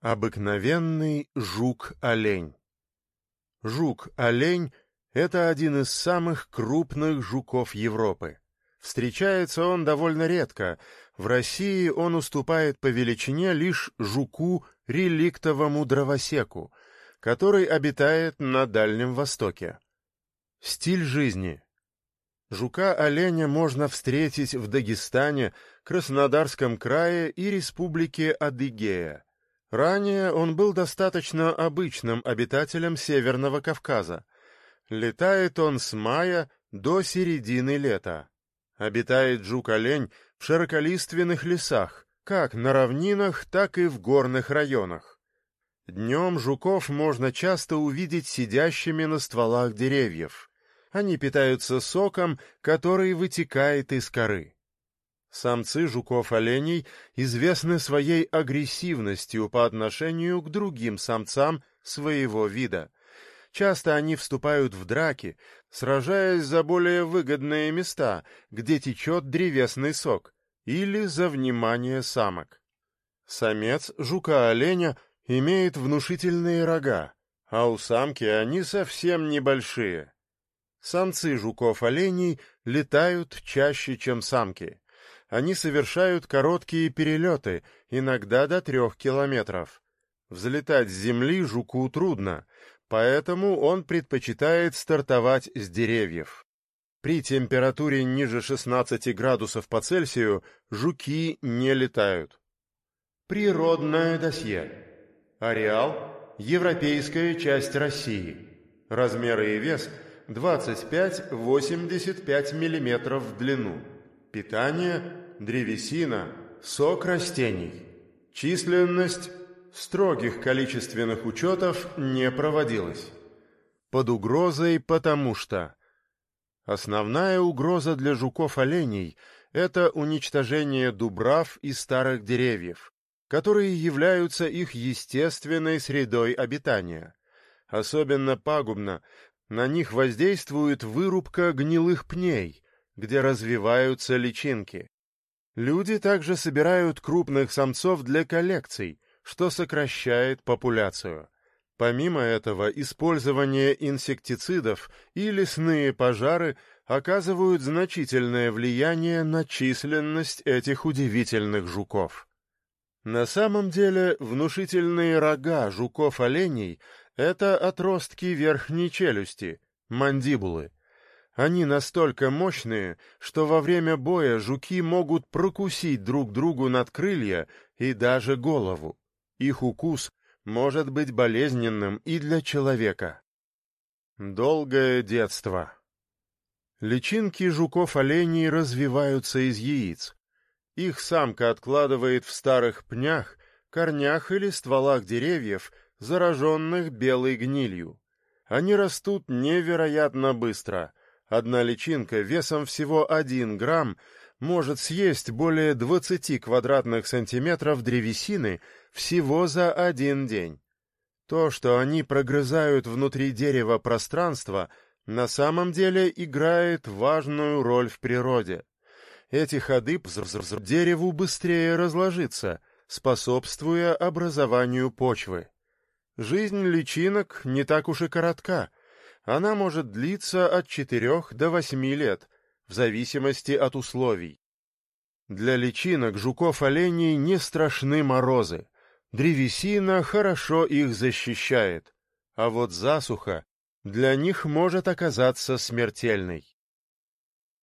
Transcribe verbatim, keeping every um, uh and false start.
Обыкновенный жук-олень. Жук-олень — это один из самых крупных жуков Европы. Встречается он довольно редко. В России он уступает по величине лишь жуку-реликтовому дровосеку, который обитает на Дальнем Востоке. Стиль жизни. Жука-оленя можно встретить в Дагестане, Краснодарском крае и Республике Адыгея. Ранее он был достаточно обычным обитателем Северного Кавказа. Летает он с мая до середины лета. Обитает жук-олень в широколиственных лесах, как на равнинах, так и в горных районах. Днем жуков можно часто увидеть сидящими на стволах деревьев. Они питаются соком, который вытекает из коры. Самцы жуков-оленей известны своей агрессивностью по отношению к другим самцам своего вида. Часто они вступают в драки, сражаясь за более выгодные места, где течет древесный сок, или за внимание самок. Самец жука-оленя имеет внушительные рога, а у самки они совсем небольшие. Самцы жуков-оленей летают чаще, чем самки. Они совершают короткие перелеты, иногда до трех километров. Взлетать с земли жуку трудно, поэтому он предпочитает стартовать с деревьев. При температуре ниже шестнадцати градусов по Цельсию жуки не летают. Природное досье. Ареал – европейская часть России. Размеры и вес – двадцать пять — восемьдесят пять миллиметров в длину. Питание – древесина, сок растений. Численность – строгих количественных учетов не проводилось. Под угрозой потому что... Основная угроза для жуков-оленей – это уничтожение дубрав и старых деревьев, которые являются их естественной средой обитания. Особенно пагубно на них воздействует вырубка гнилых пней, где развиваются личинки. Люди также собирают крупных самцов для коллекций, что сокращает популяцию. Помимо этого, использование инсектицидов и лесные пожары оказывают значительное влияние на численность этих удивительных жуков. На самом деле, внушительные рога жуков-оленей — это отростки верхней челюсти, мандибулы. Они настолько мощные, что во время боя жуки могут прокусить друг другу надкрылья и даже голову. Их укус может быть болезненным и для человека. Долгое детство. Личинки жуков-оленей развиваются из яиц. Их самка откладывает в старых пнях, корнях или стволах деревьев, зараженных белой гнилью. Они растут невероятно быстро. Одна личинка весом всего один грамм может съесть более двадцати квадратных сантиметров древесины всего за один день. То, что они прогрызают внутри дерева пространство, на самом деле играет важную роль в природе. Эти ходы позволяют дереву быстрее разложиться, способствуя образованию почвы. Жизнь личинок не так уж и коротка. Она может длиться от четырёх до восьми лет, в зависимости от условий. Для личинок жуков-оленей не страшны морозы. Древесина хорошо их защищает, а вот засуха для них может оказаться смертельной.